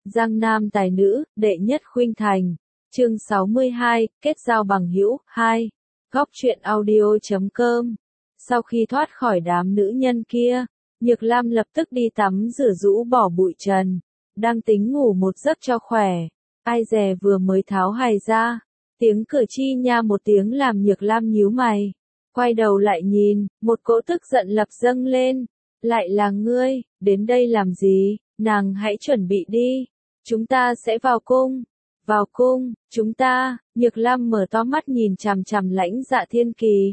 Giang Nam tài nữ, đệ nhất khuynh thành. Chương 62, kết giao bằng hữu, 2. Góc truyện audio.com. Sau khi thoát khỏi đám nữ nhân kia, Nhược Lam lập tức đi tắm rửa rũ bỏ bụi trần, đang tính ngủ một giấc cho khỏe. Ai dè vừa mới tháo hài ra, tiếng cửa chi nha một tiếng làm Nhược Lam nhíu mày. Quay đầu lại nhìn, một cỗ tức giận lập dâng lên. Lại là ngươi, đến đây làm gì? Nàng hãy chuẩn bị đi. Chúng ta sẽ vào cung. Vào cung, chúng ta. Nhược Lam mở to mắt nhìn chằm chằm Lãnh Dạ Thiên Kỳ.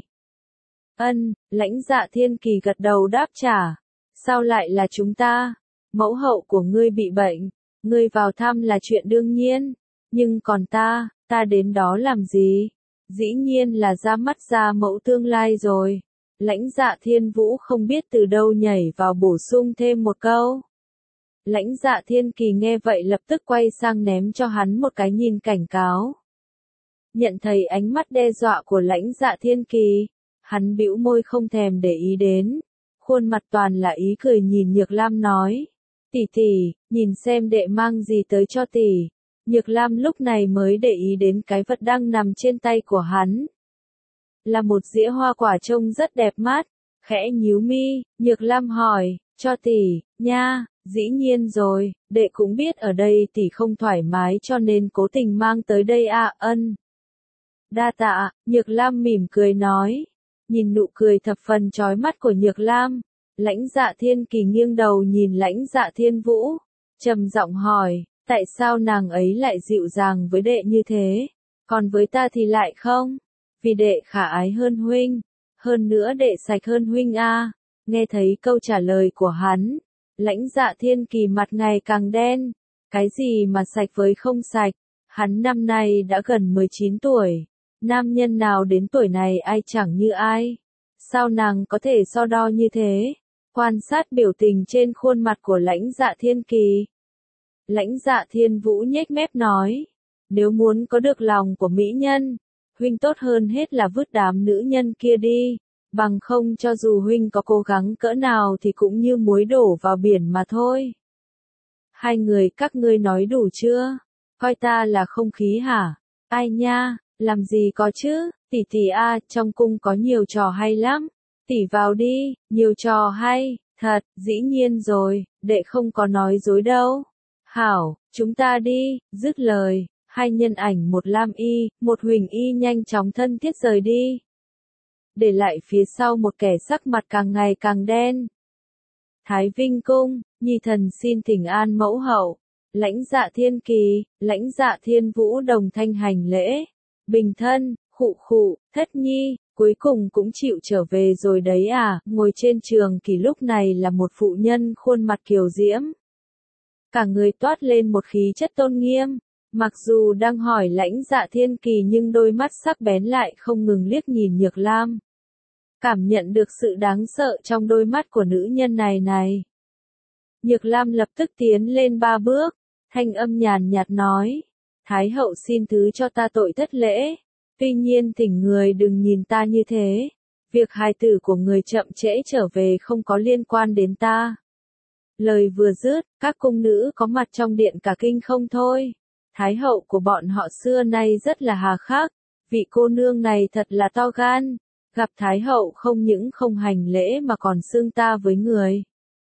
Lãnh Dạ Thiên Kỳ gật đầu đáp trả. Sao lại là chúng ta? Mẫu hậu của ngươi bị bệnh. Ngươi vào thăm là chuyện đương nhiên. Nhưng còn ta đến đó làm gì? Dĩ nhiên là ra mắt ra mẫu tương lai rồi. Lãnh Dạ Thiên Vũ không biết từ đâu nhảy vào bổ sung thêm một câu. Lãnh Dạ Thiên Kỳ nghe vậy lập tức quay sang ném cho hắn một cái nhìn cảnh cáo. Nhận thấy ánh mắt đe dọa của Lãnh Dạ Thiên Kỳ, hắn bĩu môi không thèm để ý đến. Khuôn mặt toàn là ý cười nhìn Nhược Lam nói. Tỷ tỷ, nhìn xem đệ mang gì tới cho tỷ. Nhược Lam lúc này mới để ý đến cái vật đang nằm trên tay của hắn. Là một dĩa hoa quả trông rất đẹp mắt. Khẽ nhíu mi, Nhược Lam hỏi, cho tỷ, nha, dĩ nhiên rồi, đệ cũng biết ở đây tỷ không thoải mái cho nên cố tình mang tới đây à. Đa tạ, Nhược Lam mỉm cười nói. Nhìn nụ cười thập phần chói mắt của Nhược Lam, Lãnh Dạ Thiên Kỳ nghiêng đầu nhìn Lãnh Dạ Thiên Vũ, trầm giọng hỏi, tại sao nàng ấy lại dịu dàng với đệ như thế, còn với ta thì lại không? Vì đệ khả ái hơn huynh, hơn nữa đệ sạch hơn huynh a. Nghe thấy câu trả lời của hắn, Lãnh Dạ Thiên Kỳ mặt ngày càng đen. Cái gì mà sạch với không sạch? Hắn năm nay đã gần 19 tuổi. Nam nhân nào đến tuổi này ai chẳng như ai. Sao nàng có thể so đo như thế? Quan sát biểu tình trên khuôn mặt của Lãnh Dạ Thiên Kỳ. Lãnh Dạ Thiên Vũ nhếch mép nói. Nếu muốn có được lòng của mỹ nhân, huynh tốt hơn hết là vứt đám nữ nhân kia đi. Bằng không cho dù huynh có cố gắng cỡ nào thì cũng như muối đổ vào biển mà thôi. Hai người các ngươi nói đủ chưa? Coi ta là không khí hả? Ai nha, làm gì có chứ, tỷ tỷ a, trong cung có nhiều trò hay lắm. Tỷ vào đi, nhiều trò hay, thật, dĩ nhiên rồi, đệ không có nói dối đâu. Hảo, chúng ta đi, dứt lời, hai nhân ảnh một lam y, một huỳnh y nhanh chóng thân thiết rời đi. Để lại phía sau một kẻ sắc mặt càng ngày càng đen. Thái Vinh Cung, nhi thần xin thỉnh an mẫu hậu. Lãnh Dạ Thiên Kỳ, Lãnh Dạ Thiên Vũ đồng thanh hành lễ. Bình thân, khụ, thất nhi, cuối cùng cũng chịu trở về rồi đấy à. Ngồi trên trường kỳ lúc này là một phụ nhân khuôn mặt kiều diễm. Cả người toát lên một khí chất tôn nghiêm. Mặc dù đang hỏi Lãnh Dạ Thiên Kỳ nhưng đôi mắt sắc bén lại không ngừng liếc nhìn Nhược Lam. Cảm nhận được sự đáng sợ trong đôi mắt của nữ nhân này. Nhược Lam lập tức tiến lên 3 bước, thanh âm nhàn nhạt nói. Thái hậu xin thứ cho ta tội thất lễ. Tuy nhiên thỉnh người đừng nhìn ta như thế. Việc hài tử của người chậm trễ trở về không có liên quan đến ta. Lời vừa dứt, các cung nữ có mặt trong điện cả kinh không thôi. Thái hậu của bọn họ xưa nay rất là hà khắc. Vị cô nương này thật là to gan. Gặp Thái hậu không những không hành lễ mà còn xưng ta với người.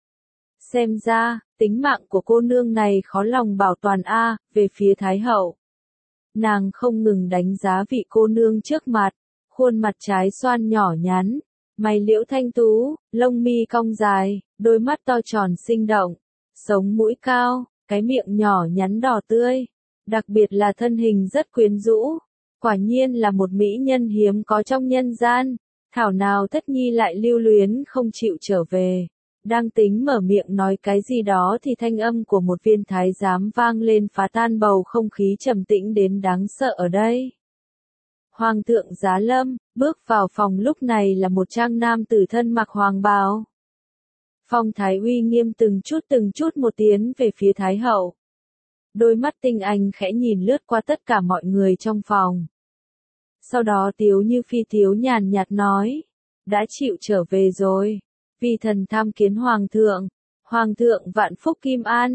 Xem ra, tính mạng của cô nương này khó lòng bảo toàn a. Về phía Thái hậu. Nàng không ngừng đánh giá vị cô nương trước mặt. Khuôn mặt trái xoan nhỏ nhắn. Mày liễu thanh tú, lông mi cong dài, đôi mắt to tròn sinh động. Sống mũi cao, cái miệng nhỏ nhắn đỏ tươi. Đặc biệt là thân hình rất quyến rũ. Quả nhiên là một mỹ nhân hiếm có trong nhân gian. Thảo nào thất nhi lại lưu luyến không chịu trở về. Đang tính mở miệng nói cái gì đó thì thanh âm của một viên thái giám vang lên phá tan bầu không khí trầm tĩnh đến đáng sợ ở đây. Hoàng thượng Giá Lâm, bước vào phòng lúc này là một trang nam tử thân mặc hoàng bào. Phong thái uy nghiêm từng chút một tiến về phía Thái hậu. Đôi mắt tinh anh khẽ nhìn lướt qua tất cả mọi người trong phòng. Sau đó Tiếu Như Phi thiếu nhàn nhạt nói, đã chịu trở về rồi, vì thần tham kiến hoàng thượng vạn phúc kim an.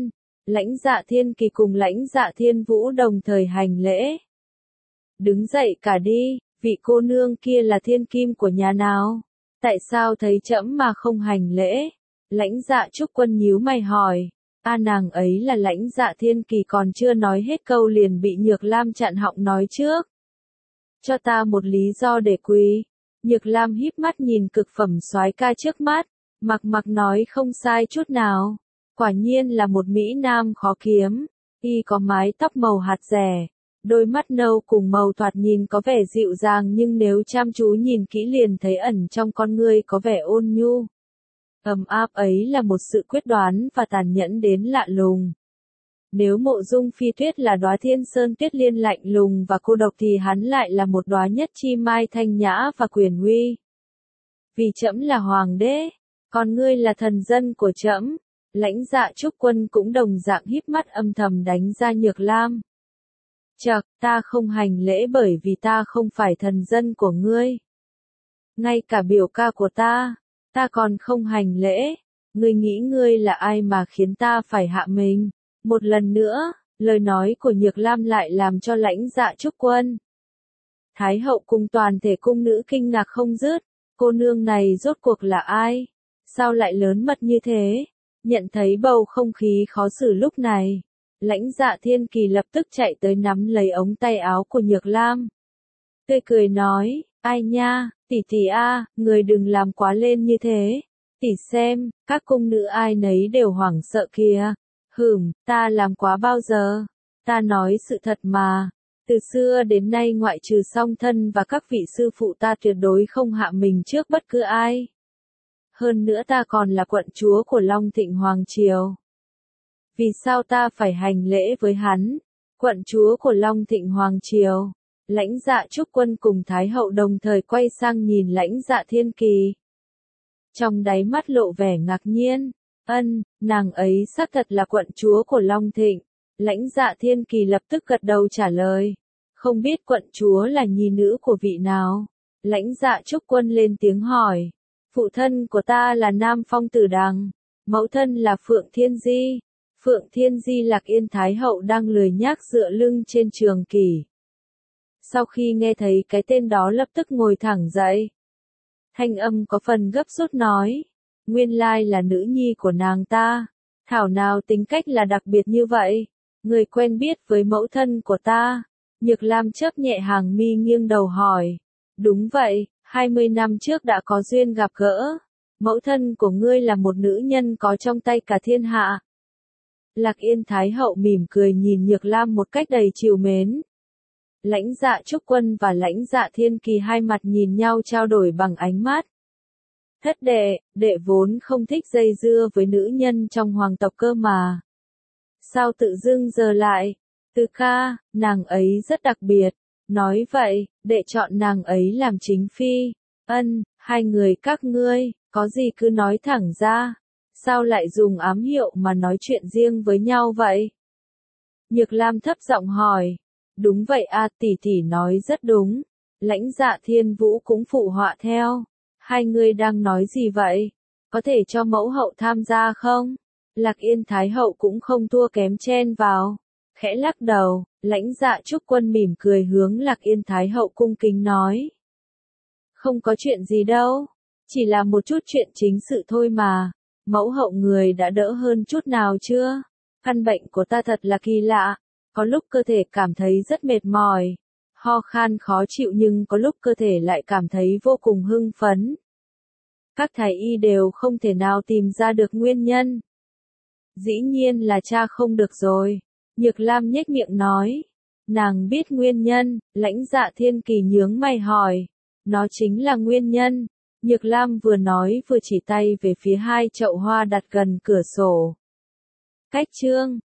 Lãnh Dạ Thiên Kỳ cùng Lãnh Dạ Thiên Vũ đồng thời hành lễ. Đứng dậy cả đi, vị cô nương kia là thiên kim của nhà nào? Tại sao thấy trẫm mà không hành lễ? Lãnh Dạ Trúc Quân nhíu mày hỏi. Nàng ấy là Lãnh Dạ Thiên Kỳ, còn chưa nói hết câu liền bị Nhược Lam chặn họng nói trước. Cho ta một lý do để quỳ. Nhược Lam híp mắt nhìn cực phẩm soái ca trước mắt, mặc nói không sai chút nào. Quả nhiên là một mỹ nam khó kiếm. Y có mái tóc màu hạt rẻ, đôi mắt nâu cùng màu thoạt nhìn có vẻ dịu dàng, nhưng nếu chăm chú nhìn kỹ liền thấy ẩn trong con ngươi có vẻ ôn nhu. Ấm áp ấy là một sự quyết đoán và tàn nhẫn đến lạ lùng. Nếu Mộ Dung Phi Tuyết là đóa thiên sơn tuyết liên lạnh lùng và cô độc thì hắn lại là một đóa nhất chi mai thanh nhã và quyền uy. Vì trẫm là hoàng đế, còn ngươi là thần dân của trẫm. Lãnh Dạ Trúc Quân cũng đồng dạng híp mắt âm thầm đánh ra Nhược Lam. Chậc, ta không hành lễ bởi vì ta không phải thần dân của ngươi. Ngay cả biểu ca của ta còn không hành lễ. Ngươi nghĩ ngươi là ai mà khiến ta phải hạ mình? Một lần nữa, lời nói của Nhược Lam lại làm cho Lãnh Dạ Trúc Quân, Thái hậu cùng toàn thể cung nữ kinh ngạc không dứt. Cô nương này rốt cuộc là ai? Sao lại lớn mật như thế? Nhận thấy bầu không khí khó xử lúc này, Lãnh Dạ Thiên Kỳ lập tức chạy tới nắm lấy ống tay áo của Nhược Lam. Tươi cười nói, ai nha, tỷ tỷ người đừng làm quá lên như thế. Tỷ xem, các cung nữ ai nấy đều hoảng sợ kìa. Ta làm quá bao giờ? Ta nói sự thật mà. Từ xưa đến nay ngoại trừ song thân và các vị sư phụ ta tuyệt đối không hạ mình trước bất cứ ai. Hơn nữa ta còn là quận chúa của Long Thịnh Hoàng Triều. Vì sao ta phải hành lễ với hắn? Quận chúa của Long Thịnh Hoàng Triều. Lãnh Dạ Trúc Quân cùng Thái hậu đồng thời quay sang nhìn Lãnh Dạ Thiên Kỳ. Trong đáy mắt lộ vẻ ngạc nhiên. Nàng ấy xác thật là quận chúa của Long Thịnh. Lãnh Dạ Thiên Kỳ lập tức gật đầu trả lời. Không biết quận chúa là nhi nữ của vị nào? Lãnh Dạ Trúc Quân lên tiếng hỏi. Phụ thân của ta là Nam Phong Tử Đằng. Mẫu thân là Phượng Thiên Di. Phượng Thiên Di Lạc Yên Thái hậu đang lười nhác dựa lưng trên trường kỷ. Sau khi nghe thấy cái tên đó lập tức ngồi thẳng dậy. Thanh âm có phần gấp rút nói. Nguyên lai là nữ nhi của nàng ta. Thảo nào tính cách là đặc biệt như vậy. Người quen biết với mẫu thân của ta. Nhược Lam chớp nhẹ hàng mi nghiêng đầu hỏi. Đúng vậy, 20 năm trước đã có duyên gặp gỡ. Mẫu thân của ngươi là một nữ nhân có trong tay cả thiên hạ. Lạc Yên Thái hậu mỉm cười nhìn Nhược Lam một cách đầy trìu mến. Lãnh Dạ Trúc Quân và Lãnh Dạ Thiên Kỳ hai mặt nhìn nhau trao đổi bằng ánh mắt. Thất đệ vốn không thích dây dưa với nữ nhân trong hoàng tộc cơ mà. Sao tự dưng giờ lại? Từ ca, nàng ấy rất đặc biệt. Nói vậy, đệ chọn nàng ấy làm chính phi. Hai người các ngươi, có gì cứ nói thẳng ra. Sao lại dùng ám hiệu mà nói chuyện riêng với nhau vậy? Nhược Lam thấp giọng hỏi. Đúng vậy tỷ tỷ nói rất đúng. Lãnh Dạ Thiên Vũ cũng phụ họa theo. Hai người đang nói gì vậy? Có thể cho mẫu hậu tham gia không? Lạc Yên Thái hậu cũng không thua kém chen vào. Khẽ lắc đầu, Lãnh Dạ Trúc Quân mỉm cười hướng Lạc Yên Thái hậu cung kính nói. Không có chuyện gì đâu. Chỉ là một chút chuyện chính sự thôi mà. Mẫu hậu người đã đỡ hơn chút nào chưa? Căn bệnh của ta thật là kỳ lạ. Có lúc cơ thể cảm thấy rất mệt mỏi, ho khan khó chịu, nhưng có lúc cơ thể lại cảm thấy vô cùng hưng phấn. Các thái y đều không thể nào tìm ra được nguyên nhân. Dĩ nhiên là cha không được rồi. Nhược Lam nhếch miệng nói. Nàng biết nguyên nhân. Lãnh Dạ Thiên Kỳ nhướng mày hỏi. Nó chính là nguyên nhân. Nhược Lam vừa nói vừa chỉ tay về phía hai chậu hoa đặt gần cửa sổ. Cách chương